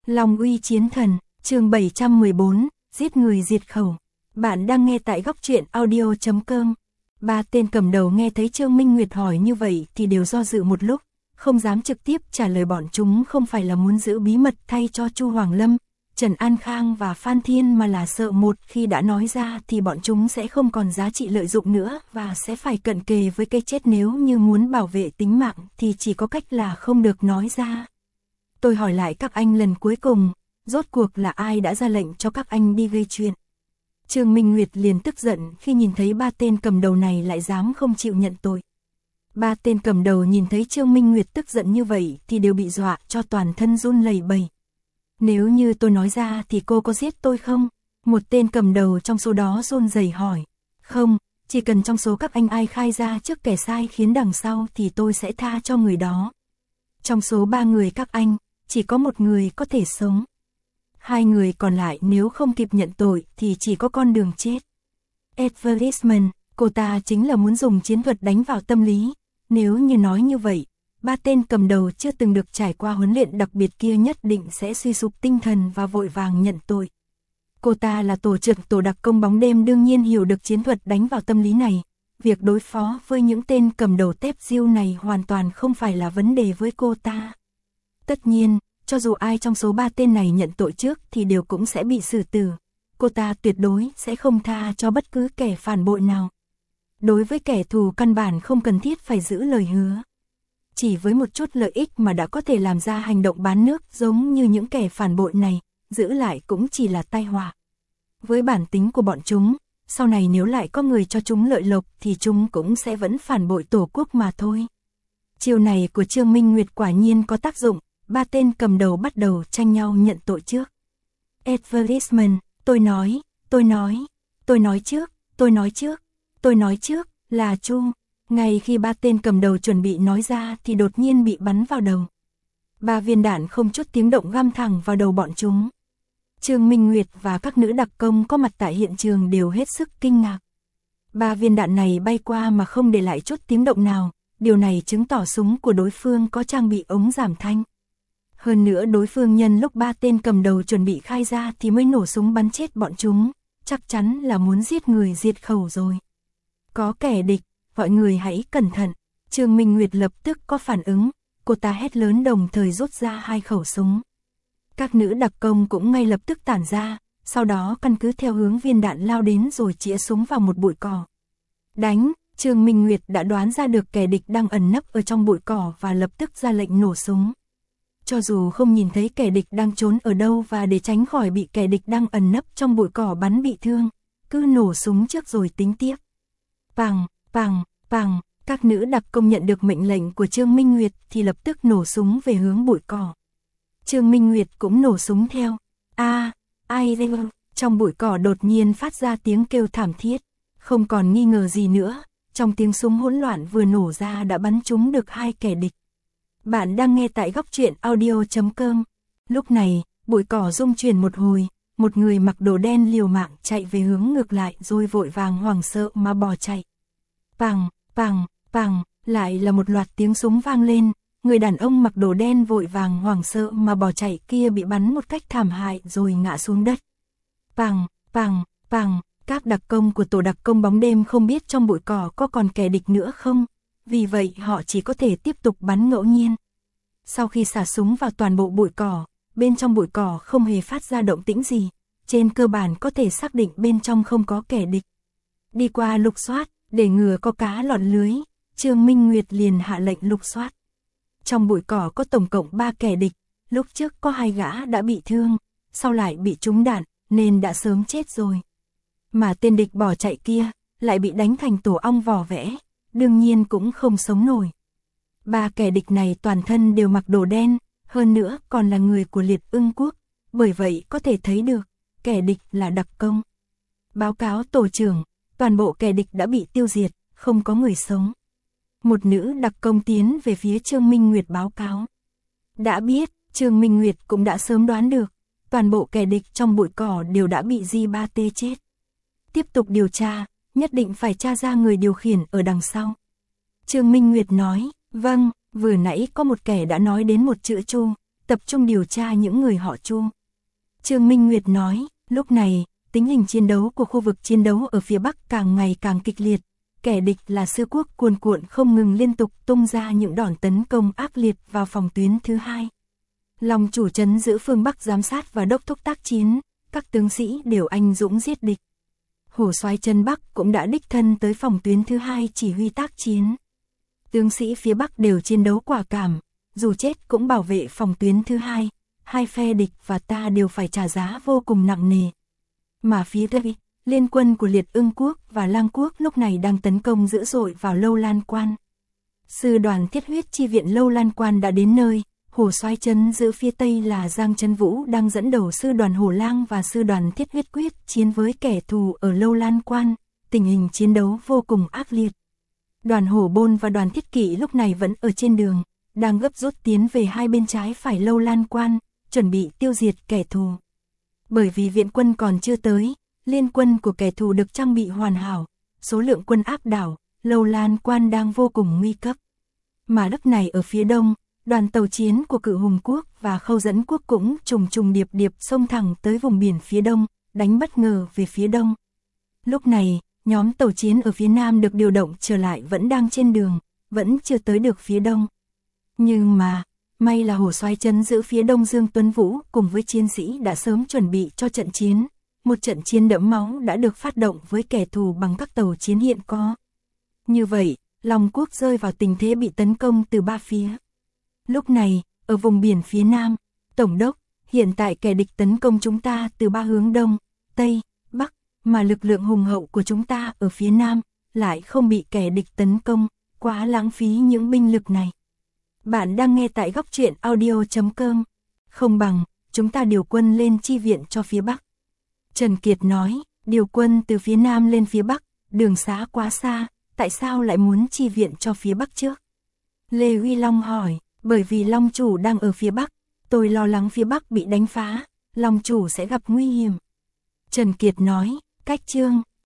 Long uy chiến thần, chương 714, giết người diệt khẩu. Bạn đang nghe tại góc truyện audio.com. Ba tên cầm đầu nghe thấy Trương Minh Nguyệt hỏi như vậy thì đều do dự một lúc, không dám trực tiếp trả lời. Bọn chúng không phải là muốn giữ bí mật thay cho Chu Hoàng Lâm, Trần An Khang và Phan Thiên, mà là sợ một khi đã nói ra thì bọn chúng sẽ không còn giá trị lợi dụng nữa và sẽ phải cận kề với cái chết. Nếu như muốn bảo vệ tính mạng thì chỉ có cách là không được nói ra. Tôi hỏi lại các anh lần cuối cùng, rốt cuộc là ai đã ra lệnh cho các anh đi gây chuyện? Trương Minh Nguyệt liền tức giận khi nhìn thấy ba tên cầm đầu này lại dám không chịu nhận tội. Ba tên cầm đầu nhìn thấy Trương Minh Nguyệt tức giận như vậy thì đều bị dọa cho toàn thân run lẩy bẩy. Nếu như tôi nói ra thì cô có giết tôi không? Một tên cầm đầu trong số đó run rẩy hỏi. Không, chỉ cần trong số các anh ai khai ra trước kẻ sai khiến đằng sau thì tôi sẽ tha cho người đó. Trong số 3 người các anh, chỉ có một người có thể sống. 2 người còn lại nếu không kịp nhận tội thì chỉ có con đường chết. Advertisement, cô ta chính là muốn dùng chiến thuật đánh vào tâm lý. Nếu như nói như vậy, ba tên cầm đầu chưa từng được trải qua huấn luyện đặc biệt kia nhất định sẽ suy sụp tinh thần và vội vàng nhận tội. Cô ta là tổ trưởng tổ đặc công bóng đêm, đương nhiên hiểu được chiến thuật đánh vào tâm lý này. Việc đối phó với những tên cầm đầu tép diêu này hoàn toàn không phải là vấn đề với cô ta. Tất nhiên, cho dù ai trong số 3 tên này nhận tội trước thì đều cũng sẽ bị xử tử. Cô ta tuyệt đối sẽ không tha cho bất cứ kẻ phản bội nào. Đối với kẻ thù căn bản không cần thiết phải giữ lời hứa. Chỉ với một chút lợi ích mà đã có thể làm ra hành động bán nước giống như những kẻ phản bội này, giữ lại cũng chỉ là tai họa. Với bản tính của bọn chúng, sau này nếu lại có người cho chúng lợi lộc thì chúng cũng sẽ vẫn phản bội tổ quốc mà thôi. Chiêu này của Trương Minh Nguyệt quả nhiên có tác dụng, ba tên cầm đầu bắt đầu tranh nhau nhận tội trước. Advertisement, tôi nói trước, là Chu. Ngay khi ba tên cầm đầu chuẩn bị nói ra thì đột nhiên bị bắn vào đầu. 3 viên đạn không chút tiếng động găm thẳng vào đầu bọn chúng. Trương Minh Nguyệt và các nữ đặc công có mặt tại hiện trường đều hết sức kinh ngạc. 3 viên đạn này bay qua mà không để lại chút tiếng động nào, điều này chứng tỏ súng của đối phương có trang bị ống giảm thanh. Hơn nữa đối phương nhân lúc 3 tên cầm đầu chuẩn bị khai ra thì mới nổ súng bắn chết bọn chúng, chắc chắn là muốn giết người diệt khẩu rồi. Có kẻ địch, mọi người hãy cẩn thận. Trương Minh Nguyệt lập tức có phản ứng, cô ta hét lớn đồng thời rút ra 2 khẩu súng. Các nữ đặc công cũng ngay lập tức tản ra, sau đó căn cứ theo hướng viên đạn lao đến rồi chĩa súng vào một bụi cỏ. Đánh, Trương Minh Nguyệt đã đoán ra được kẻ địch đang ẩn nấp ở trong bụi cỏ và lập tức ra lệnh nổ súng. Cho dù không nhìn thấy kẻ địch đang trốn ở đâu và để tránh khỏi bị kẻ địch đang ẩn nấp trong bụi cỏ bắn bị thương, cứ nổ súng trước rồi tính tiếp. Pằng, pằng, pằng, các nữ đặc công nhận được mệnh lệnh của Trương Minh Nguyệt thì lập tức nổ súng về hướng bụi cỏ. Trương Minh Nguyệt cũng nổ súng theo. Trong bụi cỏ đột nhiên phát ra tiếng kêu thảm thiết. Không còn nghi ngờ gì nữa, trong tiếng súng hỗn loạn vừa nổ ra đã bắn trúng được 2 kẻ địch. Bạn đang nghe tại góc truyện audio.com. Lúc này, bụi cỏ rung chuyển một hồi, một người mặc đồ đen liều mạng chạy về hướng ngược lại rồi vội vàng hoảng sợ mà bỏ chạy. Pằng, pằng, pằng, lại là một loạt tiếng súng vang lên, người đàn ông mặc đồ đen vội vàng hoảng sợ mà bỏ chạy kia bị bắn một cách thảm hại rồi ngã xuống đất. Pằng, pằng, pằng, các đặc công của tổ đặc công bóng đêm không biết trong bụi cỏ có còn kẻ địch nữa không, vì vậy họ chỉ có thể tiếp tục bắn ngẫu nhiên. Sau khi xả súng vào toàn bộ bụi cỏ, bên trong bụi cỏ không hề phát ra động tĩnh gì, trên cơ bản có thể xác định bên trong không có kẻ địch. Đi qua lục soát, để ngừa có cá lọt lưới, Trương Minh Nguyệt liền hạ lệnh lục soát. Trong bụi cỏ có tổng cộng 3 kẻ địch, lúc trước có 2 gã đã bị thương, sau lại bị trúng đạn, nên đã sớm chết rồi. Mà tên địch bỏ chạy kia, lại bị đánh thành tổ ong vỏ vẽ, đương nhiên cũng không sống nổi. 3 kẻ địch này toàn thân đều mặc đồ đen, hơn nữa còn là người của Liệt Ưng Quốc, bởi vậy có thể thấy được, kẻ địch là đặc công. Báo cáo tổ trưởng, toàn bộ kẻ địch đã bị tiêu diệt, không có người sống. Một nữ đặc công tiến về phía Trương Minh Nguyệt báo cáo. Đã biết, Trương Minh Nguyệt cũng đã sớm đoán được, toàn bộ kẻ địch trong bụi cỏ đều đã bị J3T chết. Tiếp tục điều tra, nhất định phải tra ra người điều khiển ở đằng sau. Trương Minh Nguyệt nói, vâng, vừa nãy có một kẻ đã nói đến một chữ Chu, tập trung điều tra những người họ Chu. Trương Minh Nguyệt nói, lúc này, tình hình chiến đấu của khu vực chiến đấu ở phía Bắc càng ngày càng kịch liệt, kẻ địch là Sư Quốc cuồn cuộn không ngừng liên tục tung ra những đòn tấn công ác liệt vào phòng tuyến thứ hai. Long chủ trấn giữ phương Bắc giám sát và đốc thúc tác chiến, các tướng sĩ đều anh dũng giết địch. Hổ soái trấn Bắc cũng đã đích thân tới phòng tuyến thứ hai chỉ huy tác chiến. Tướng sĩ phía Bắc đều chiến đấu quả cảm, dù chết cũng bảo vệ phòng tuyến thứ hai, hai phe địch và ta đều phải trả giá vô cùng nặng nề. Mà phía Tây, liên quân của Liệt Ưng Quốc và Lang Quốc lúc này đang tấn công dữ dội vào Lâu Lan Quan. Sư đoàn thiết huyết chi viện Lâu Lan Quan đã đến nơi, Hổ soái trấn giữ phía Tây là Giang Trấn Vũ đang dẫn đầu sư đoàn Hổ Lang và sư đoàn thiết huyết quyết chiến với kẻ thù ở Lâu Lan Quan, tình hình chiến đấu vô cùng ác liệt. Đoàn Hổ Bôn và đoàn Thiết Kỵ lúc này vẫn ở trên đường, đang gấp rút tiến về hai bên trái phải Lâu Lan Quan, chuẩn bị tiêu diệt kẻ thù. Bởi vì viện quân còn chưa tới, liên quân của kẻ thù được trang bị hoàn hảo, số lượng quân áp đảo, Lâu Lan Quan đang vô cùng nguy cấp. Mà lúc này ở phía đông, đoàn tàu chiến của Cự Hùng Quốc và Khâu Dẫn Quốc cũng trùng điệp xông thẳng tới vùng biển phía đông, đánh bất ngờ về phía đông. Lúc này, nhóm tàu chiến ở phía nam được điều động trở lại vẫn đang trên đường, vẫn chưa tới được phía đông. Nhưng mà, may là Hổ soái trấn giữ phía đông Dương Tuấn Vũ cùng với chiến sĩ đã sớm chuẩn bị cho trận chiến. Một trận chiến đẫm máu đã được phát động với kẻ thù bằng các tàu chiến hiện có. Như vậy, Long Quốc rơi vào tình thế bị tấn công từ ba phía. Lúc này, ở vùng biển phía nam, Tổng đốc, hiện tại kẻ địch tấn công chúng ta từ ba hướng đông, tây, bắc, mà lực lượng hùng hậu của chúng ta ở phía nam lại không bị kẻ địch tấn công, quá lãng phí những binh lực này. Bạn đang nghe tại góc truyện audio.com. Không bằng, chúng ta điều quân lên chi viện cho phía bắc. Trần Kiệt nói, điều quân từ phía nam lên phía bắc, đường xá quá xa, tại sao lại muốn chi viện cho phía bắc trước? Lê Huy Long hỏi, bởi vì Long chủ đang ở phía bắc, tôi lo lắng phía bắc bị đánh phá, Long chủ sẽ gặp nguy hiểm. Trần Kiệt nói, cách chương,